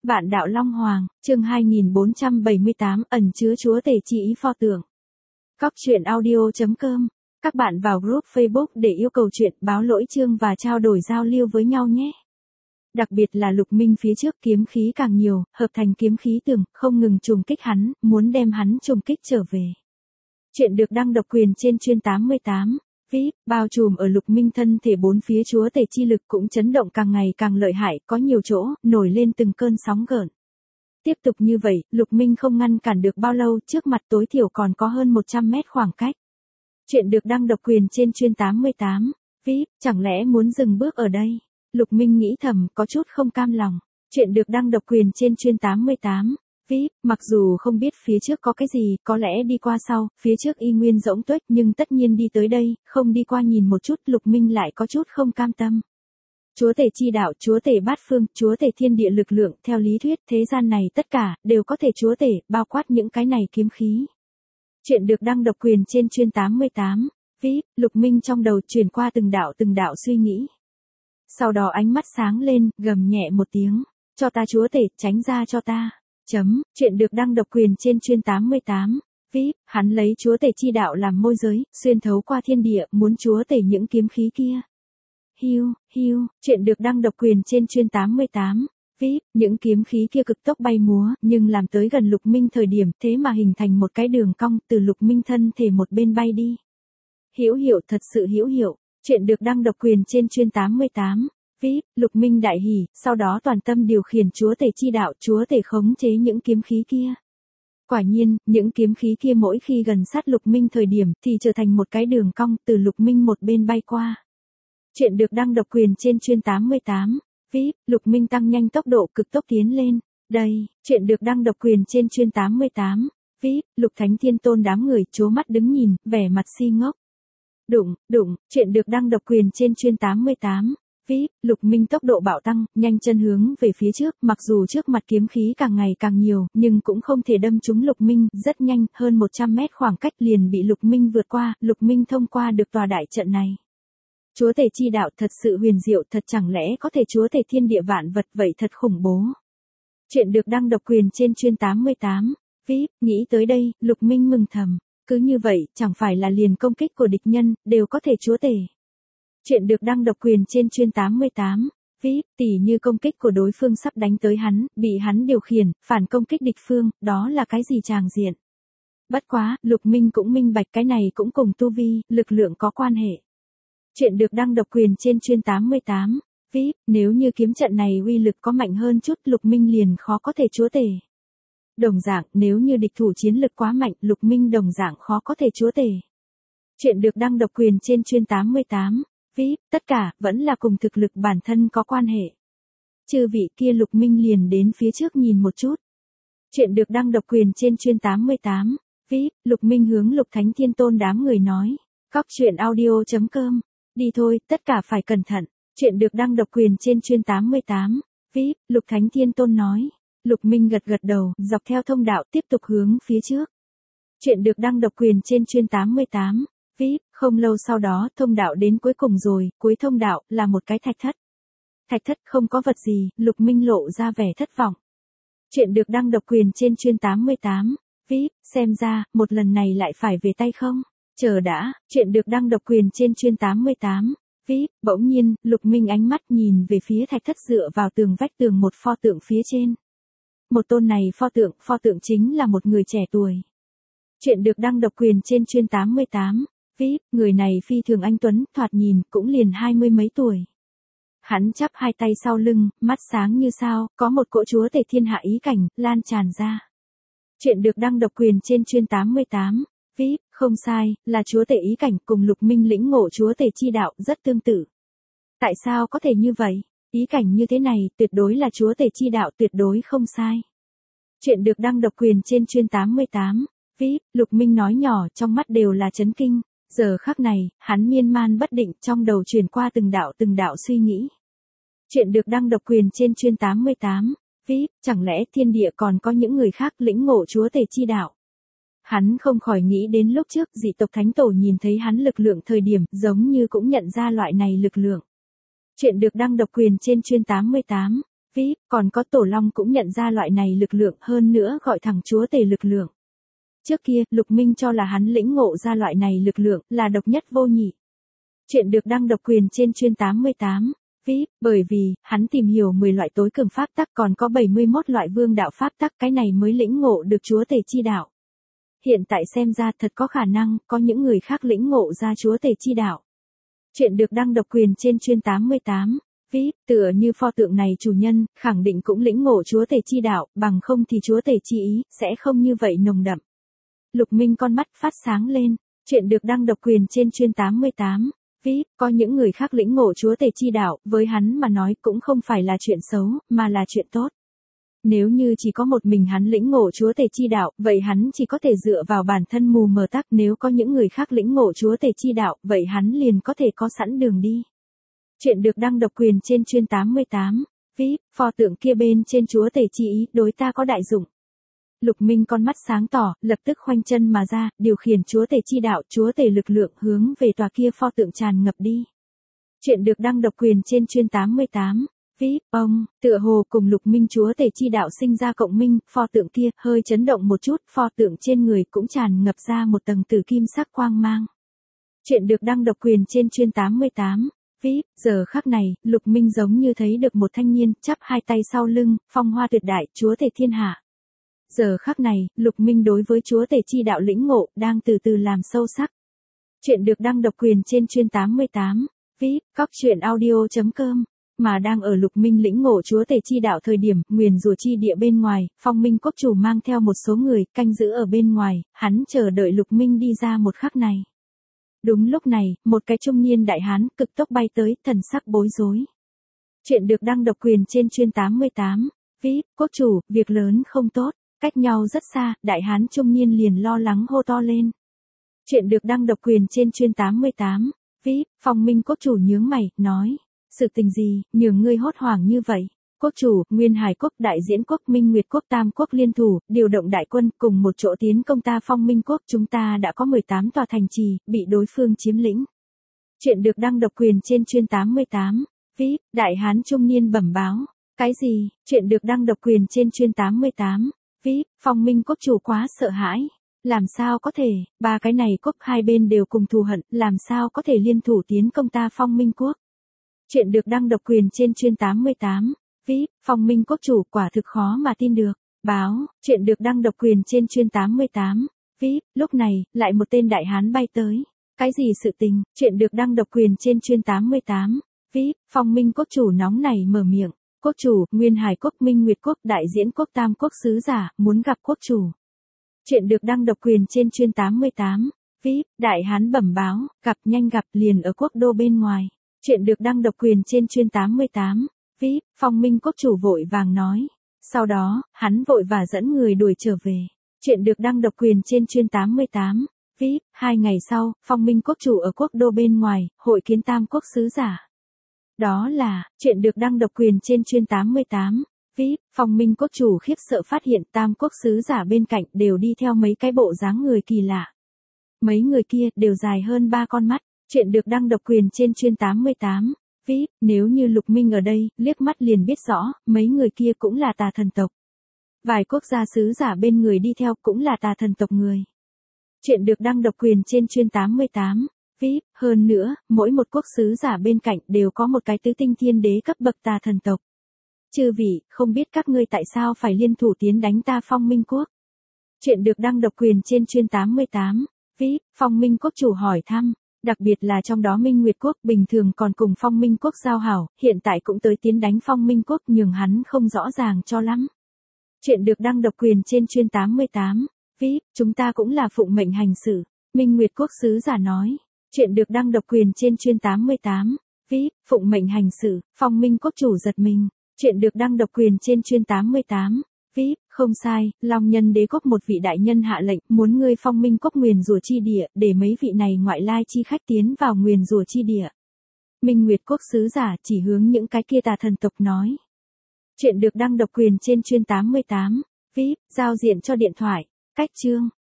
Vạn đạo Long Hoàng, chương 2478, ẩn chứa chúa tể chi ý pho tượng. Cóc truyện audio.com. Các bạn vào group Facebook để yêu cầu chuyện, báo lỗi chương và trao đổi giao lưu với nhau nhé. Đặc biệt là Lục Minh phía trước kiếm khí càng nhiều, hợp thành kiếm khí tường, không ngừng trùng kích hắn, muốn đem hắn trùng kích trở về. Chuyện được đăng độc quyền trên chuyên 88. VIP, bao trùm ở Lục Minh thân thể bốn phía chúa tể chi lực cũng chấn động càng ngày càng lợi hại, có nhiều chỗ, nổi lên từng cơn sóng gợn. Tiếp tục như vậy, Lục Minh không ngăn cản được bao lâu, trước mặt tối thiểu còn có hơn 100 mét khoảng cách. Chuyện được đăng độc quyền trên chuyên 88. VIP, chẳng lẽ muốn dừng bước ở đây? Lục Minh nghĩ thầm, có chút không cam lòng. Chuyện được đăng độc quyền trên chuyên 88. VIP, mặc dù không biết phía trước có cái gì, có lẽ đi qua sau, phía trước y nguyên rỗng tuếch nhưng tất nhiên đi tới đây, không đi qua nhìn một chút, Lục Minh lại có chút không cam tâm. Chúa tể chi đạo, chúa tể bát phương, chúa tể thiên địa lực lượng, theo lý thuyết, thế gian này tất cả, đều có thể chúa tể, bao quát những cái này kiếm khí. Chuyện được đăng độc quyền trên chuyên 88. VIP, Lục Minh trong đầu truyền qua từng đạo suy nghĩ. Sau đó ánh mắt sáng lên, gầm nhẹ một tiếng, cho ta chúa tể, tránh ra cho ta. Chuyện được đăng độc quyền trên chuyên 88. VIP, hắn lấy chúa tể chi đạo làm môi giới, xuyên thấu qua thiên địa, muốn chúa tể những kiếm khí kia. Hiu, chuyện được đăng độc quyền trên chuyên 88. VIP, những kiếm khí kia cực tốc bay múa, nhưng làm tới gần Lục Minh thời điểm, thế mà hình thành một cái đường cong, từ Lục Minh thân thể một bên bay đi. Hữu hiệu, thật sự hữu hiệu. Chuyện được đăng độc quyền trên chuyên 88. VIP, Lục Minh đại hỉ, sau đó toàn tâm điều khiển chúa tể chi đạo, chúa tể khống chế những kiếm khí kia. Quả nhiên, những kiếm khí kia mỗi khi gần sát Lục Minh thời điểm thì trở thành một cái đường cong, từ Lục Minh một bên bay qua. Chuyện được đăng độc quyền trên chuyên 88. VIP, Lục Minh tăng nhanh tốc độ, cực tốc tiến lên. Đây, chuyện được đăng độc quyền trên chuyên 88. VIP, Lục Thánh Thiên Tôn đám người trố mắt đứng nhìn, vẻ mặt si ngốc. Đụng, chuyện được đăng độc quyền trên chuyên 88. VIP, Lục Minh tốc độ bạo tăng, nhanh chân hướng về phía trước, mặc dù trước mặt kiếm khí càng ngày càng nhiều, nhưng cũng không thể đâm trúng Lục Minh, rất nhanh, hơn 100 mét khoảng cách liền bị Lục Minh vượt qua, Lục Minh thông qua được tòa đại trận này. Chúa tể chi đạo thật sự huyền diệu, thật chẳng lẽ có thể chúa tể thiên địa vạn vật, vậy thật khủng bố. Chuyện được đăng độc quyền trên chuyên 88. VIP, nghĩ tới đây, Lục Minh mừng thầm, cứ như vậy, chẳng phải là liền công kích của địch nhân, đều có thể chúa tể. Chuyện được đăng độc quyền trên chuyên 88. VIP, tỉ như công kích của đối phương sắp đánh tới hắn, bị hắn điều khiển, phản công kích địch phương, đó là cái gì tràng diện. Bất quá, Lục Minh cũng minh bạch cái này cũng cùng tu vi, lực lượng có quan hệ. Chuyện được đăng độc quyền trên chuyên 88. VIP, nếu như kiếm trận này uy lực có mạnh hơn chút, Lục Minh liền khó có thể chúa tể. Đồng dạng, nếu như địch thủ chiến lực quá mạnh, Lục Minh đồng dạng khó có thể chúa tể. Chuyện được đăng độc quyền trên chuyên 88. VIP, tất cả, vẫn là cùng thực lực bản thân có quan hệ. Chư vị kia, Lục Minh liền đến phía trước nhìn một chút. Chuyện được đăng độc quyền trên chuyên 88. VIP, Lục Minh hướng Lục Thánh Thiên Tôn đám người nói. Cóc truyện audio.com. Đi thôi, tất cả phải cẩn thận. Chuyện được đăng độc quyền trên chuyên 88. VIP, Lục Thánh Thiên Tôn nói. Lục Minh gật đầu, dọc theo thông đạo tiếp tục hướng phía trước. Chuyện được đăng độc quyền trên chuyên 88. VIP, không lâu sau đó, thông đạo đến cuối cùng rồi, cuối thông đạo, là một cái thạch thất. Thạch thất không có vật gì, Lục Minh lộ ra vẻ thất vọng. Chuyện được đăng độc quyền trên chuyên 88. VIP, xem ra, một lần này lại phải về tay không? Chờ đã, chuyện được đăng độc quyền trên chuyên 88. VIP, bỗng nhiên, Lục Minh ánh mắt nhìn về phía thạch thất dựa vào tường vách tường một pho tượng phía trên. Một tôn này pho tượng chính là một người trẻ tuổi. Chuyện được đăng độc quyền trên chuyên 88. VIP, người này phi thường anh tuấn, thoạt nhìn, cũng liền 20 mấy tuổi. Hắn chắp hai tay sau lưng, mắt sáng như sao, có một cỗ chúa tể thiên hạ ý cảnh, lan tràn ra. Chuyện được đăng độc quyền trên chuyên 88. VIP, không sai, là chúa tể ý cảnh cùng Lục Minh lĩnh ngộ chúa tể chi đạo rất tương tự. Tại sao có thể như vậy? Ý cảnh như thế này, tuyệt đối là chúa tể chi đạo, tuyệt đối không sai. Chuyện được đăng độc quyền trên chuyên 88. VIP, Lục Minh nói nhỏ, trong mắt đều là chấn kinh. Giờ khắc này, hắn miên man bất định, trong đầu truyền qua từng đạo suy nghĩ. Chuyện được đăng độc quyền trên chuyên 88. VIP, chẳng lẽ thiên địa còn có những người khác lĩnh ngộ chúa tể chi đạo? Hắn không khỏi nghĩ đến lúc trước dị tộc thánh tổ nhìn thấy hắn lực lượng thời điểm, giống như cũng nhận ra loại này lực lượng. Chuyện được đăng độc quyền trên chuyên 88. VIP, còn có Tổ Long cũng nhận ra loại này lực lượng, hơn nữa gọi thẳng chúa tể lực lượng. Trước kia, Lục Minh cho là hắn lĩnh ngộ ra loại này lực lượng, là độc nhất vô nhị. Chuyện được đăng độc quyền trên chuyên 88. VIP, bởi vì, hắn tìm hiểu 10 loại tối cường pháp tắc còn có 71 loại vương đạo pháp tắc, cái này mới lĩnh ngộ được chúa tể chi đạo. Hiện tại xem ra thật có khả năng, có những người khác lĩnh ngộ ra chúa tể chi đạo. Chuyện được đăng độc quyền trên chuyên 88. VIP, tựa như pho tượng này chủ nhân, khẳng định cũng lĩnh ngộ chúa tể chi đạo, bằng không thì chúa tể chi ý, sẽ không như vậy nồng đậm. Lục Minh con mắt phát sáng lên. Chuyện được đăng độc quyền trên chuyên 88. VIP, có những người khác lĩnh ngộ chúa tể chi đạo, với hắn mà nói cũng không phải là chuyện xấu, mà là chuyện tốt. Nếu như chỉ có một mình hắn lĩnh ngộ chúa tể chi đạo, vậy hắn chỉ có thể dựa vào bản thân mù mờ tắc, nếu có những người khác lĩnh ngộ chúa tể chi đạo, vậy hắn liền có thể có sẵn đường đi. Chuyện được đăng độc quyền trên chuyên 88. VIP, pho tượng kia bên trên chúa tể chi ý, đối ta có đại dụng. Lục Minh con mắt sáng tỏ, lập tức khoanh chân mà ra, điều khiển chúa tể chi đạo, chúa tể lực lượng hướng về tòa kia pho tượng tràn ngập đi. Chuyện được đăng độc quyền trên chuyên 88. VIP, tựa hồ cùng Lục Minh chúa tể chi đạo sinh ra cộng minh, pho tượng kia hơi chấn động một chút, pho tượng trên người cũng tràn ngập ra một tầng tử kim sắc quang mang. Chuyện được đăng độc quyền trên chuyên 88. VIP, giờ khắc này, Lục Minh giống như thấy được một thanh niên, chắp hai tay sau lưng, phong hoa tuyệt đại, chúa tể thiên hạ. Giờ khắc này, Lục Minh đối với chúa tể chi đạo lĩnh ngộ, đang từ từ làm sâu sắc. Chuyện được đăng độc quyền trên chuyên 88. VIP, coctruyện.audio.com. Mà đang ở Lục Minh lĩnh ngộ chúa tể chi đạo thời điểm, nguyền rủa chi địa bên ngoài, Phong Minh quốc chủ mang theo một số người, canh giữ ở bên ngoài, hắn chờ đợi Lục Minh đi ra một khắc này. Đúng lúc này, một cái trung niên đại hán, cực tốc bay tới, thần sắc bối rối. Chuyện được đăng độc quyền trên chuyên 88. VIP, quốc chủ, việc lớn không tốt. Cách nhau rất xa, đại hán trung niên liền lo lắng hô to lên. Chuyện được đăng độc quyền trên chuyên 88. VIP, Phong Minh quốc chủ nhướng mày, nói. Sự tình gì, nhường ngươi hốt hoảng như vậy? Quốc chủ, Nguyên Hải quốc, Đại Diễn quốc, Minh Nguyệt quốc, Tam quốc liên thủ, điều động đại quân, cùng một chỗ tiến công ta Phong Minh quốc, chúng ta đã có 18 tòa thành trì, bị đối phương chiếm lĩnh. Chuyện được đăng độc quyền trên chuyên 88. VIP, đại hán trung niên bẩm báo. Cái gì? Chuyện được đăng độc quyền trên chuyên 88. VIP, Phong Minh quốc chủ quá sợ hãi. Làm sao có thể, ba cái này quốc hai bên đều cùng thù hận, làm sao có thể liên thủ tiến công ta Phong Minh quốc? Chuyện được đăng độc quyền trên chuyên 88. VIP, Phong Minh quốc chủ quả thực khó mà tin được. Báo, chuyện được đăng độc quyền trên chuyên 88. VIP, lúc này, lại một tên đại hán bay tới. Cái gì sự tình? Chuyện được đăng độc quyền trên chuyên 88. VIP, Phong Minh quốc chủ nóng này mở miệng. Quốc chủ, Nguyên Hải quốc, Minh Nguyệt quốc, Đại Diễn quốc, Tam quốc sứ giả, muốn gặp quốc chủ. Chuyện được đăng độc quyền trên chuyên 88. VIP, đại hán bẩm báo, gặp nhanh gặp liền ở quốc đô bên ngoài. Chuyện được đăng độc quyền trên chuyên 88. VIP, Phong Minh quốc chủ vội vàng nói. Sau đó, hắn vội và dẫn người đuổi trở về. Chuyện được đăng độc quyền trên chuyên 88. VIP, 2 ngày sau, Phong Minh quốc chủ ở quốc đô bên ngoài, hội kiến Tam quốc sứ giả. Đó là, chuyện được đăng độc quyền trên chuyên 88. VIP, Phong Minh quốc chủ khiếp sợ phát hiện Tam quốc sứ giả bên cạnh đều đi theo mấy cái bộ dáng người kỳ lạ. Mấy người kia đều dài hơn 3 con mắt. Chuyện được đăng độc quyền trên chuyên 88. VIP, nếu như Lục Minh ở đây, liếc mắt liền biết rõ, mấy người kia cũng là tà thần tộc. Vài quốc gia sứ giả bên người đi theo cũng là tà thần tộc người. Chuyện được đăng độc quyền trên chuyên 88. VIP, hơn nữa, mỗi một quốc sứ giả bên cạnh đều có một cái tứ tinh thiên đế cấp bậc tà thần tộc. Chư vị, không biết các ngươi tại sao phải liên thủ tiến đánh ta Phong Minh quốc? Chuyện được đăng độc quyền trên chuyên 88. VIP, Phong Minh quốc chủ hỏi thăm. Đặc biệt là trong đó Minh Nguyệt quốc bình thường còn cùng Phong Minh quốc giao hảo, hiện tại cũng tới tiến đánh Phong Minh quốc nhường hắn không rõ ràng cho lắm. Chuyện được đăng độc quyền trên chuyên 88. VIP, chúng ta cũng là phụng mệnh hành sự. Minh Nguyệt quốc sứ giả nói. Chuyện được đăng độc quyền trên chuyên 88. VIP, phụng mệnh hành sự, Phong Minh quốc chủ giật mình. Chuyện được đăng độc quyền trên chuyên 88. VIP, không sai, Long Nhân Đế quốc một vị đại nhân hạ lệnh, muốn ngươi Phong Minh quốc nguyền rủa chi địa, để mấy vị này ngoại lai chi khách tiến vào nguyền rủa chi địa. Minh Nguyệt quốc sứ giả chỉ hướng những cái kia tà thần tộc nói. Chuyện được đăng độc quyền trên chuyên 88. VIP, giao diện cho điện thoại. Cách chương.